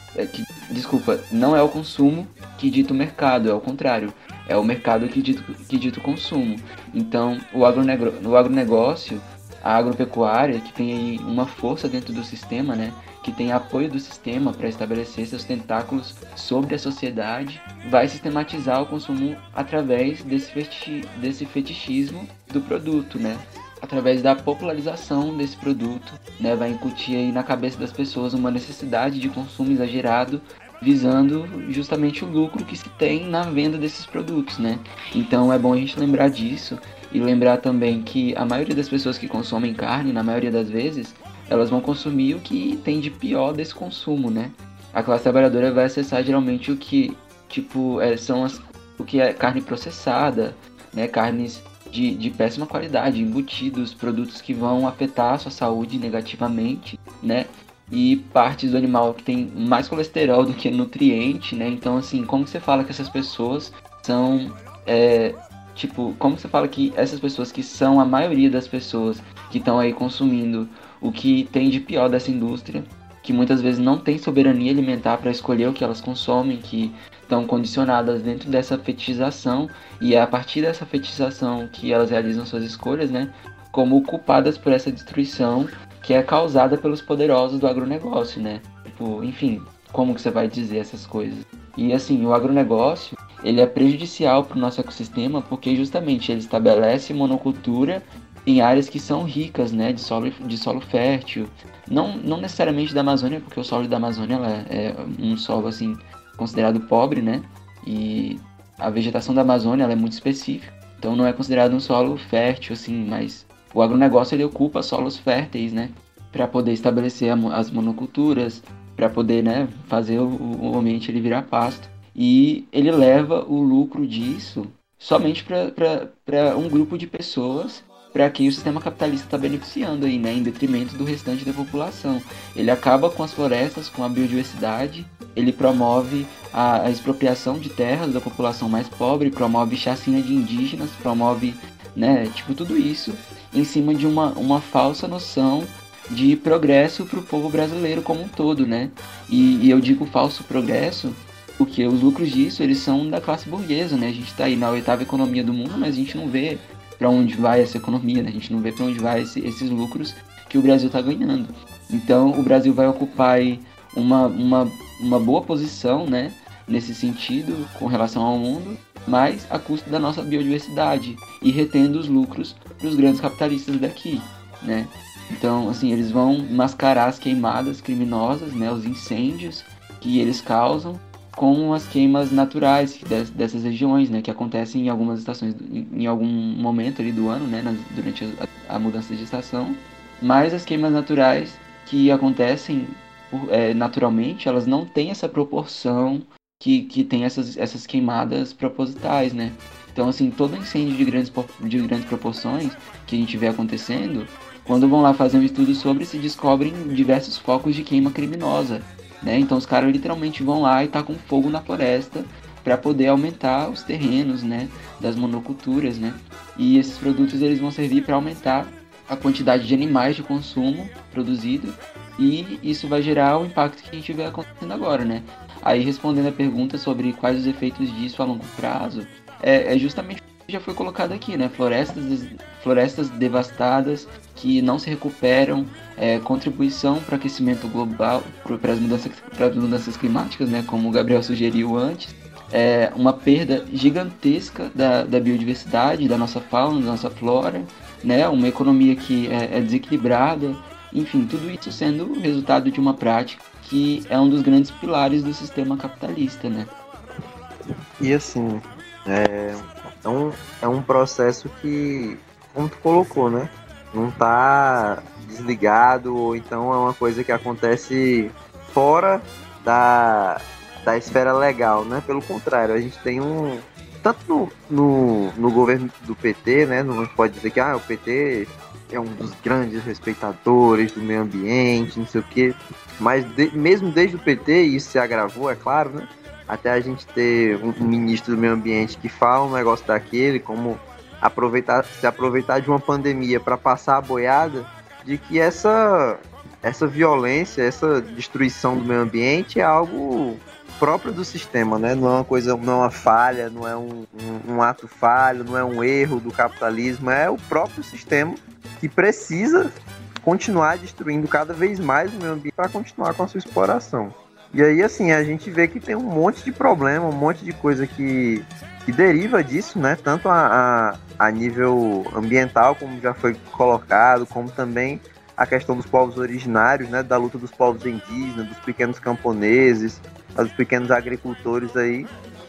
é que, desculpa, não é o consumo que dita o mercado, é o contrário. É o mercado que dita, que dita o consumo. Então, o, agronegro, o agronegócio, a agropecuária, que tem aí uma força dentro do sistema, né? Que tem apoio do sistema para estabelecer seus tentáculos sobre a sociedade, vai sistematizar o consumo através desse, feti- desse fetichismo do produto, né? Através da popularização desse produto, né? Vai incutir aí na cabeça das pessoas uma necessidade de consumo exagerado, visando justamente o lucro que se tem na venda desses produtos, né? Então é bom a gente lembrar disso e lembrar também que a maioria das pessoas que consomem carne, na maioria das vezes, elas vão consumir o que tem de pior desse consumo, né? A classe trabalhadora vai acessar geralmente o que, tipo, é, são as, o que é carne processada, né? Carnes de, de péssima qualidade, embutidos, produtos que vão afetar a sua saúde negativamente, né? E partes do animal que tem mais colesterol do que nutriente, né? Então, assim, como que você fala que essas pessoas são... É, tipo, como você fala que essas pessoas que são a maioria das pessoas que estão aí consumindo o que tem de pior dessa indústria, que muitas vezes não tem soberania alimentar para escolher o que elas consomem, que estão condicionadas dentro dessa fetichização, e é a partir dessa fetichização que elas realizam suas escolhas, né? Como culpadas por essa destruição que é causada pelos poderosos do agronegócio, né? Tipo, enfim, como que você vai dizer essas coisas? E assim, o agronegócio, ele é prejudicial para o nosso ecossistema porque justamente ele estabelece monocultura em áreas que são ricas, né, de solo, de solo fértil. Não, não necessariamente da Amazônia, porque o solo da Amazônia ela é um solo assim, considerado pobre, né? E a vegetação da Amazônia ela é muito específica, então não é considerado um solo fértil, assim, mas o agronegócio ele ocupa solos férteis, né, para poder estabelecer as monoculturas, para poder, né, fazer o, o ambiente ele virar pasto. E ele leva o lucro disso somente para um grupo de pessoas para quem o sistema capitalista está beneficiando aí, né, em detrimento do restante da população. Ele acaba com as florestas, com a biodiversidade, ele promove a, a expropriação de terras da população mais pobre, promove chacina de indígenas, promove, né, tipo, tudo isso em cima de uma, uma falsa noção de progresso para o povo brasileiro como um todo, né? E, e eu digo falso progresso porque os lucros disso, eles são da classe burguesa, né? A gente está aí na oitava economia do mundo, mas a gente não vê para onde vai essa economia, né? A gente não vê para onde vai esse, esses lucros que o Brasil está ganhando. Então, o Brasil vai ocupar aí uma, uma, uma boa posição, né? Nesse sentido, com relação ao mundo, mas a custo da nossa biodiversidade e retendo os lucros para os grandes capitalistas daqui, né? Então, assim, eles vão mascarar as queimadas criminosas, né? Os incêndios que eles causam com as queimas naturais dessas regiões, né, que acontecem em algumas estações, em algum momento ali do ano, né, durante a, a mudança de estação. Mas as queimas naturais que acontecem é, naturalmente, elas não têm essa proporção que, que tem essas, essas queimadas propositais, né. Então, assim, todo incêndio de grandes, de grandes proporções que a gente vê acontecendo, quando vão lá fazer um estudo sobre, se descobrem diversos focos de queima criminosa. Né? Então os caras literalmente vão lá e tacam fogo na floresta para poder aumentar os terrenos, né, das monoculturas, né? E esses produtos eles vão servir para aumentar a quantidade de animais de consumo produzido e isso vai gerar o impacto que a gente vê acontecendo agora, né? Aí respondendo a pergunta sobre quais os efeitos disso a longo prazo, é, é justamente o que já foi colocado aqui, né? Florestas, florestas devastadas que não se recuperam, é, contribuição para o aquecimento global, para as mudanças, para as mudanças climáticas, né, como o Gabriel sugeriu antes, é, uma perda gigantesca da, da biodiversidade, da nossa fauna, da nossa flora, né, uma economia que é, é desequilibrada, enfim, tudo isso sendo resultado de uma prática que é um dos grandes pilares do sistema capitalista, né? E assim, é, é, um, é um processo que, como tu colocou, né? Não tá desligado, ou então é uma coisa que acontece fora da, da esfera legal, né? Pelo contrário, a gente tem um... Tanto no, no, no governo do P T, né? Não pode dizer que ah, o P T é um dos grandes respeitadores do meio ambiente, não sei o quê. Mas de, mesmo desde o P T, isso se agravou, é claro, né? Até a gente ter um, um ministro do meio ambiente que fala um negócio daquele, como... aproveitar, se aproveitar de uma pandemia para passar a boiada de que essa, essa violência, essa destruição do meio ambiente é algo próprio do sistema, né? Não é uma coisa, não é uma falha, não é um, um, um ato falho, não é um erro do capitalismo, é o próprio sistema que precisa continuar destruindo cada vez mais o meio ambiente para continuar com a sua exploração. E aí, assim, a gente vê que tem um monte de problema, um monte de coisa que, que deriva disso, né? Tanto a, a, a nível ambiental, como já foi colocado, como também a questão dos povos originários, né? Da luta dos povos indígenas, dos pequenos camponeses, dos pequenos agricultores aí,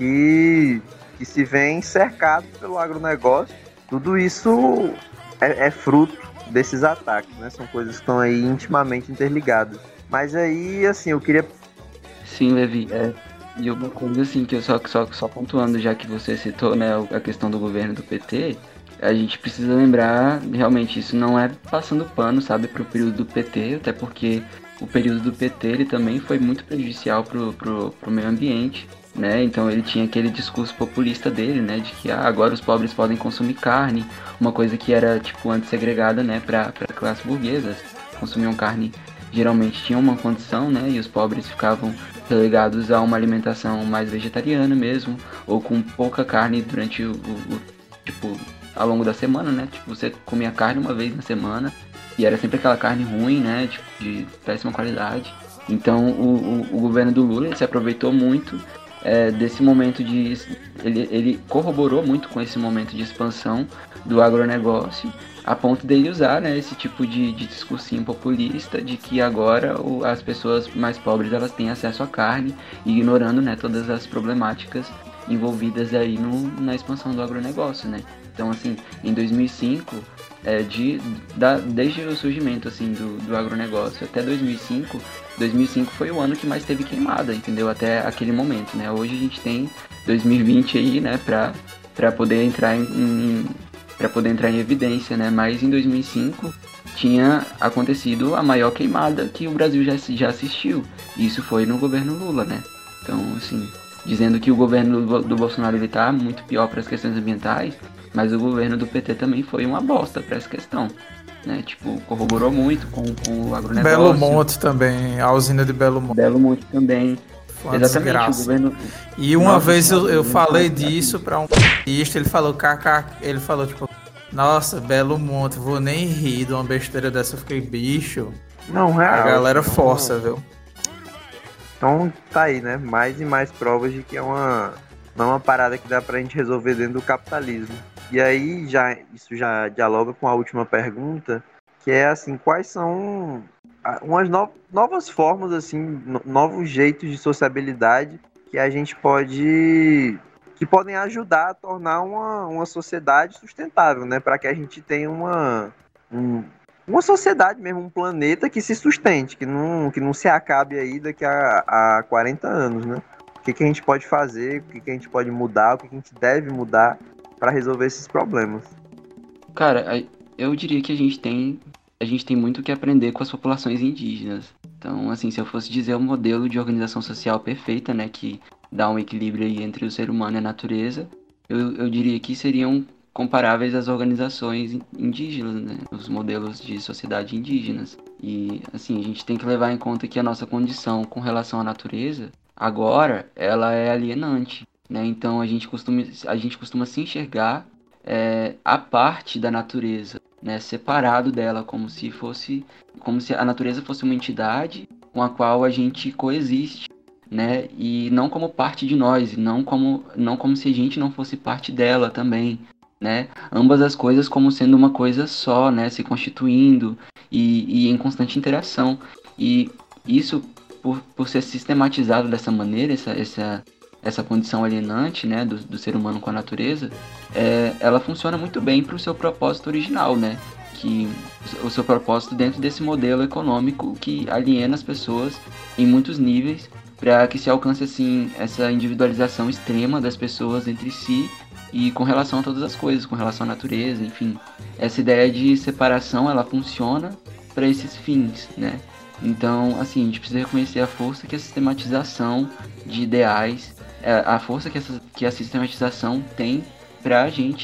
que, que se veem cercados pelo agronegócio. Tudo isso é, é fruto desses ataques, né? São coisas que estão aí intimamente interligadas. Mas aí, assim, eu queria... Sim, Levi, é, e uma coisa assim, que eu só, só, só pontuando, já que você citou, né, a questão do governo do P T, a gente precisa lembrar, realmente, isso não é passando pano, sabe, pro período do P T, até porque o período do P T, ele também foi muito prejudicial pro, pro, pro meio ambiente, né, então ele tinha aquele discurso populista dele, né, de que ah, agora os pobres podem consumir carne, uma coisa que era, tipo, antes segregada, né, pra, pra classe burguesa, consumiam carne, geralmente tinham uma condição, né, e os pobres ficavam relegados a uma alimentação mais vegetariana mesmo, ou com pouca carne durante o, o, o tipo, ao longo da semana, né, tipo, você comia carne uma vez na semana, e era sempre aquela carne ruim, né, tipo, de péssima qualidade. Então, o, o, o governo do Lula, ele se aproveitou muito é, desse momento de... Ele, ele corroborou muito com esse momento de expansão do agronegócio, a ponto dele usar, né, esse tipo de, de discursinho populista de que agora o, as pessoas mais pobres elas têm acesso à carne, ignorando, né, todas as problemáticas envolvidas aí no, na expansão do agronegócio, né. Então, assim, em dois mil e cinco, é, de, da, desde o surgimento assim, do, do agronegócio até dois mil e cinco, dois mil e cinco foi o ano que mais teve queimada, entendeu? Até aquele momento, né. Hoje a gente tem dois mil e vinte aí, né, pra, pra poder entrar em... em para poder entrar em evidência, né? Mas em dois mil e cinco tinha acontecido a maior queimada que o Brasil já, já assistiu. E isso foi no governo Lula, né? Então, assim, dizendo que o governo do, do Bolsonaro ele tá muito pior para as questões ambientais, mas o governo do P T também foi uma bosta para essa questão, né? Tipo, corroborou muito com, com o agronegócio. Belo Monte também, a usina de Belo Monte. Belo Monte também. Uma Exatamente, desgraça. o governo... E uma Nossa, vez eu, eu falei nossa, disso para um artista, ele falou, kaká, ele falou tipo, nossa, Belo Monte, vou nem rir de uma besteira dessa, eu fiquei bicho. Não, real. A galera então, força, viu? Então tá aí, né? Mais e mais provas de que é uma, não é uma parada que dá pra gente resolver dentro do capitalismo. E aí já, isso já dialoga com a última pergunta, que é assim, quais são umas no, novas formas, assim, no, novos jeitos de sociabilidade que a gente pode, que podem ajudar a tornar uma, uma sociedade sustentável, né? Para que a gente tenha uma, um, uma sociedade mesmo, um planeta que se sustente, que não, que não se acabe aí daqui a, a quarenta anos, né? O que, que a gente pode fazer, o que, que a gente pode mudar, o que, que a gente deve mudar para resolver esses problemas. Cara, eu diria que a gente tem a gente tem muito que aprender com as populações indígenas. Então, assim, se eu fosse dizer um modelo de organização social perfeita, né, que dá um equilíbrio aí entre o ser humano e a natureza, eu, eu diria que seriam comparáveis às organizações indígenas, né, os modelos de sociedade indígenas. E, assim, a gente tem que levar em conta que a nossa condição com relação à natureza, agora, ela é alienante, né, então a gente costuma, a gente costuma se enxergar é, a parte da natureza, né, separado dela, como se fosse, como se a natureza fosse uma entidade com a qual a gente coexiste, né, e não como parte de nós, não como, não como se a gente não fosse parte dela também, né, ambas as coisas como sendo uma coisa só, né, se constituindo e, e em constante interação, e isso por, por ser sistematizado dessa maneira, essa, essa, essa condição alienante, né, do, do ser humano com a natureza, É, ela funciona muito bem para o seu propósito original, né? Que o seu propósito dentro desse modelo econômico que aliena as pessoas em muitos níveis para que se alcance assim essa individualização extrema das pessoas entre si e com relação a todas as coisas, com relação à natureza, enfim. Essa ideia de separação, ela funciona para esses fins, né? Então, assim, a gente precisa reconhecer a força que a sistematização de ideais, a força que, essa, que a sistematização tem pra gente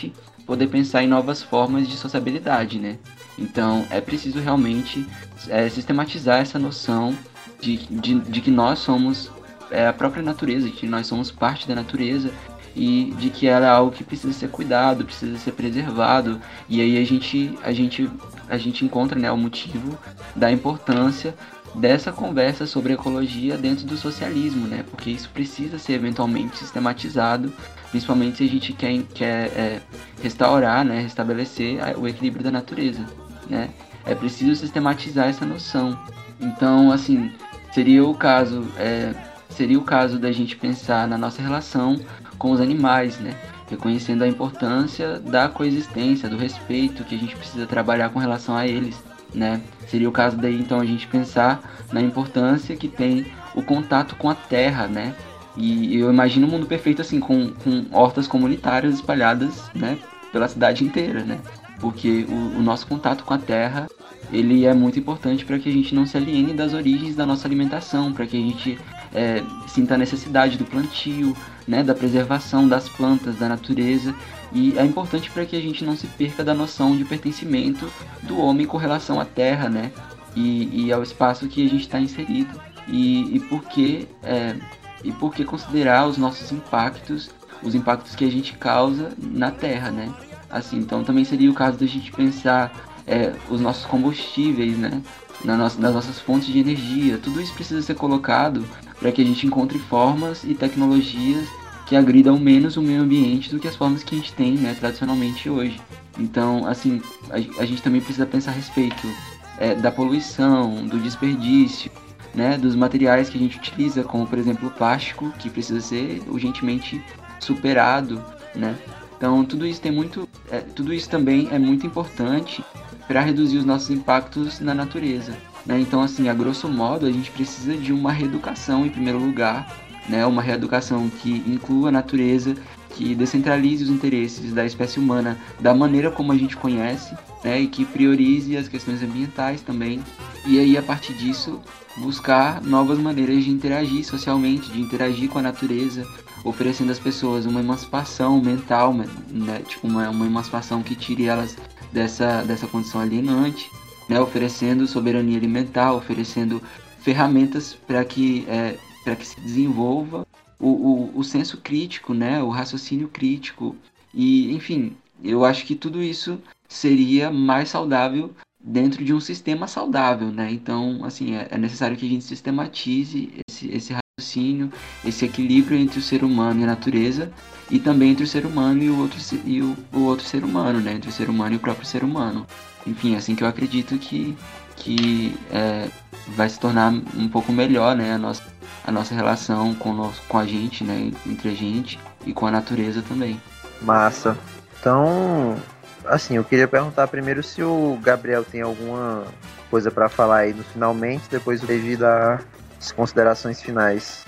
poder pensar em novas formas de sociabilidade, né? Então, é preciso realmente é, sistematizar essa noção de, de, de que nós somos é, a própria natureza, de que nós somos parte da natureza e de que ela é algo que precisa ser cuidado, precisa ser preservado. E aí a gente, a gente, a gente encontra, né, o motivo da importância dessa conversa sobre ecologia dentro do socialismo, né? Porque isso precisa ser eventualmente sistematizado, principalmente se a gente quer, quer é, restaurar, né, restabelecer o equilíbrio da natureza, né? É preciso sistematizar essa noção. Então, assim, seria o caso, é, seria o caso da gente pensar na nossa relação com os animais, né? Reconhecendo a importância da coexistência, do respeito que a gente precisa trabalhar com relação a eles, né? Seria o caso daí, então, a gente pensar na importância que tem o contato com a terra, né? E eu imagino um mundo perfeito, assim, com, com hortas comunitárias espalhadas, né, pela cidade inteira, né? Porque o, o nosso contato com a terra, ele é muito importante para que a gente não se aliene das origens da nossa alimentação, para que a gente é, sinta a necessidade do plantio, né, da preservação das plantas, da natureza. E é importante para que a gente não se perca da noção de pertencimento do homem com relação à terra, né? E, e ao espaço que a gente está inserido. E, e, por que, é, e por que considerar os nossos impactos, os impactos que a gente causa na terra, né? Assim, então também seria o caso da gente pensar é, os nossos combustíveis, né? Na nossa, nas nossas fontes de energia. Tudo isso precisa ser colocado para que a gente encontre formas e tecnologias que agridam menos o meio ambiente do que as formas que a gente tem, né, tradicionalmente hoje. Então, assim, a, a gente também precisa pensar a respeito é, da poluição, do desperdício, né, dos materiais que a gente utiliza, como, por exemplo, o plástico, que precisa ser urgentemente superado, né. Então, tudo isso tem muito, é, tudo isso também é muito importante para reduzir os nossos impactos na natureza, né. Então, assim, a grosso modo, a gente precisa de uma reeducação, em primeiro lugar, né, uma reeducação que inclua a natureza, que descentralize os interesses da espécie humana da maneira como a gente conhece, né, e que priorize as questões ambientais também. E aí, a partir disso, buscar novas maneiras de interagir socialmente, de interagir com a natureza, oferecendo às pessoas uma emancipação mental, né, tipo uma, uma emancipação que tire elas dessa, dessa condição alienante, né, oferecendo soberania alimentar, oferecendo ferramentas para que... É, para que se desenvolva o, o, o senso crítico, né, o raciocínio crítico. E, enfim, eu acho que tudo isso seria mais saudável dentro de um sistema saudável, né? Então, assim, é, é necessário que a gente sistematize esse, esse raciocínio, esse equilíbrio entre o ser humano e a natureza, e também entre o ser humano e o outro, e o, o outro ser humano, né? Entre o ser humano e o próprio ser humano. Enfim, é assim que eu acredito que, que é, vai se tornar um pouco melhor, né, a nossa a nossa relação com, nós, com a gente, né, entre a gente e com a natureza também. Massa. Então, assim, eu queria perguntar primeiro se o Gabriel tem alguma coisa para falar aí no finalmente, depois devido às considerações finais.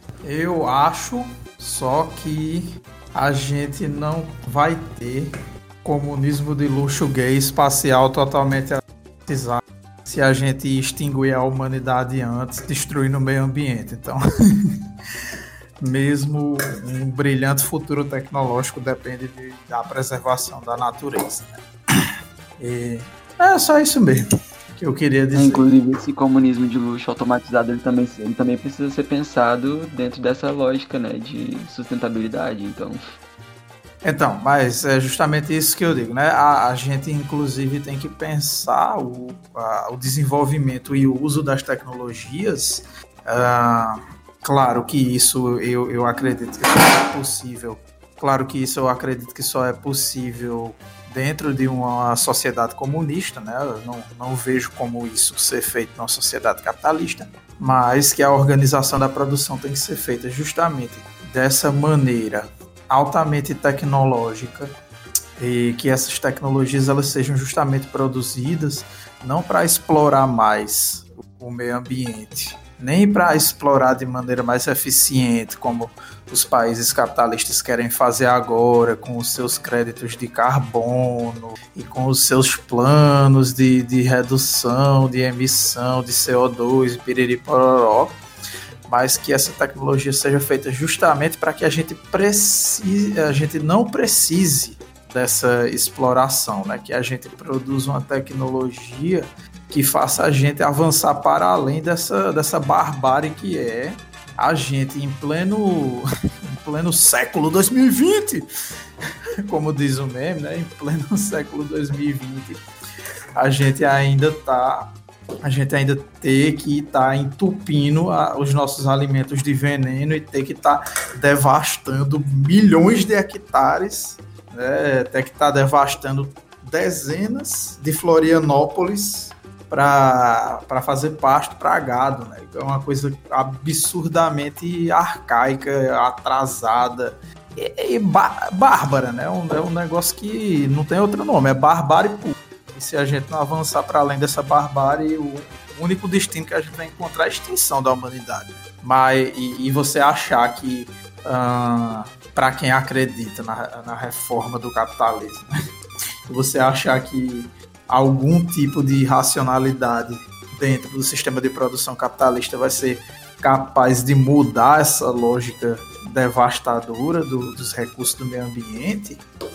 Eu acho só que a gente não vai ter comunismo de luxo gay espacial totalmente automatizado se a gente extinguir a humanidade antes, destruindo o meio ambiente. Então, mesmo um brilhante futuro tecnológico depende de, da preservação da natureza. E é só isso mesmo que eu queria dizer. É, inclusive, esse comunismo de luxo automatizado, ele também, ele também precisa ser pensado dentro dessa lógica, né, de sustentabilidade. Então... Então, mas é justamente isso que eu digo, né? A, a gente, inclusive, tem que pensar o, a, o desenvolvimento e o uso das tecnologias. Uh, claro que isso eu, eu acredito que só é possível. Claro que isso eu acredito que só é possível dentro de uma sociedade comunista, né? Eu não, não vejo como isso ser feito numa sociedade capitalista, mas que a organização da produção tem que ser feita justamente dessa maneira altamente tecnológica, e que essas tecnologias elas sejam justamente produzidas não para explorar mais o meio ambiente, nem para explorar de maneira mais eficiente, como os países capitalistas querem fazer agora, com os seus créditos de carbono e com os seus planos de, de redução de emissão de C O dois, piriri pororó, mas que essa tecnologia seja feita justamente para que a gente, precise, a gente não precise dessa exploração, né? Que a gente produz uma tecnologia que faça a gente avançar para além dessa, dessa barbárie que é a gente em pleno, em pleno século dois mil e vinte, como diz o meme, né? Em pleno século dois mil e vinte, a gente ainda tá, a gente ainda ter que estar tá entupindo a, os nossos alimentos de veneno e ter que estar tá devastando milhões de hectares, né? Ter que estar tá devastando dezenas de Florianópolis para fazer pasto para gado, né? É uma coisa absurdamente arcaica, atrasada e, e bá, bárbara, né? Um, é um negócio que não tem outro nome, é barbárie pura. E se a gente não avançar para além dessa barbárie, o único destino que a gente vai encontrar é a extinção da humanidade. Mas, e, e você achar que, uh, para quem acredita na, na reforma do capitalismo, né? Você achar que algum tipo de racionalidade dentro do sistema de produção capitalista vai ser capaz de mudar essa lógica devastadora do, dos recursos do meio ambiente,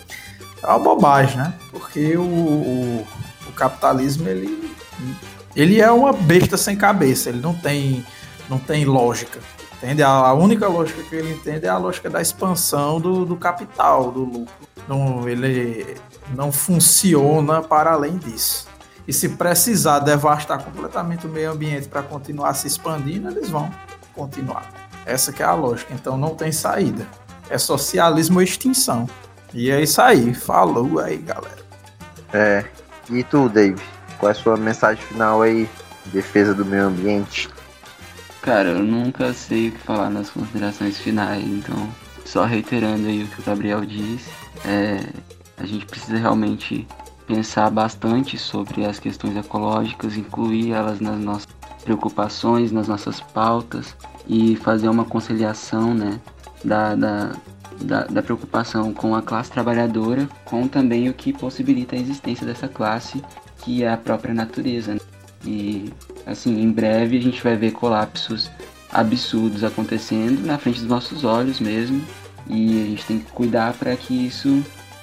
é uma bobagem, né? Porque o, o, o capitalismo, ele, ele é uma besta sem cabeça, ele não tem, não tem lógica, entende? A, a única lógica que ele entende é a lógica da expansão do, do capital, do lucro. Não, ele não funciona para além disso. E se precisar devastar completamente o meio ambiente para continuar se expandindo, eles vão continuar. Essa que é a lógica. Então não tem saída. É socialismo ou extinção. E é isso aí. Falou aí, galera. É. E tu, Dave? Qual é a sua mensagem final aí? Defesa do meio ambiente? Cara, eu nunca sei o que falar nas considerações finais. Então, só reiterando aí o que o Gabriel disse. É, a gente precisa realmente pensar bastante sobre as questões ecológicas, incluir elas nas nossas preocupações, nas nossas pautas e fazer uma conciliação, né, da, da, da, da preocupação com a classe trabalhadora, com também o que possibilita a existência dessa classe, que é a própria natureza, né? E assim, em breve a gente vai ver colapsos absurdos acontecendo na frente dos nossos olhos mesmo. E a gente tem que cuidar para que isso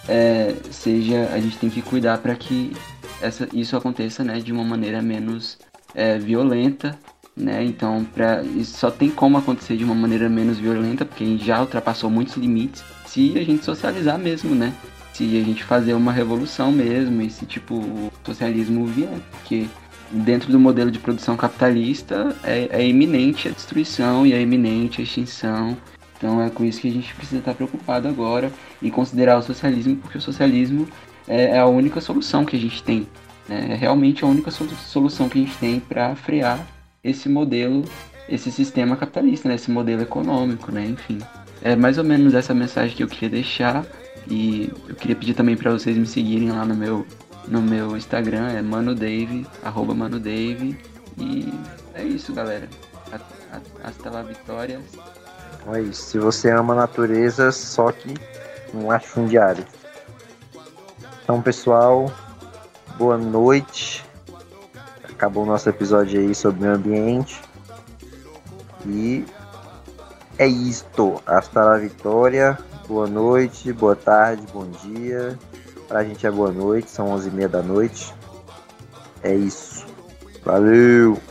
é, seja, a gente tem que cuidar para que essa, isso aconteça, né, de uma maneira menos é, violenta, né? Então, pra, isso só tem como acontecer de uma maneira menos violenta, porque a gente já ultrapassou muitos limites, se a gente socializar mesmo, né? Se a gente fazer uma revolução mesmo, e se tipo o socialismo vier, porque dentro do modelo de produção capitalista é, é iminente a destruição e é iminente a extinção. Então é com isso que a gente precisa estar preocupado agora e considerar o socialismo, porque o socialismo é a única solução que a gente tem, né? É realmente a única solução que a gente tem para frear esse modelo, esse sistema capitalista, né? Esse modelo econômico, né? Enfim, é mais ou menos essa mensagem que eu queria deixar. E eu queria pedir também para vocês me seguirem lá no meu, no meu Instagram, é manodave, arroba manodave. E é isso, galera. Hasta la vitória. É isso. Se você ama a natureza, só que não acha um diário. Então, pessoal, boa noite. Acabou o nosso episódio aí sobre o meio ambiente. E é isto. Hasta la vitória. Boa noite, boa tarde, bom dia. Pra gente é boa noite, são onze e meia da noite. É isso. Valeu!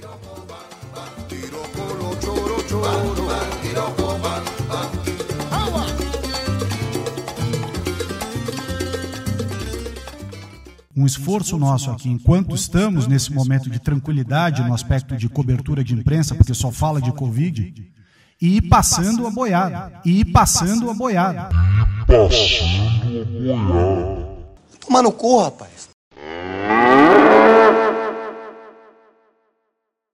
Um esforço nosso aqui, enquanto estamos nesse momento de tranquilidade no aspecto de cobertura de imprensa, porque só fala de Covid, e ir passando a boiada, e ir passando a boiada. Passando a boiada. Toma no cu, rapaz.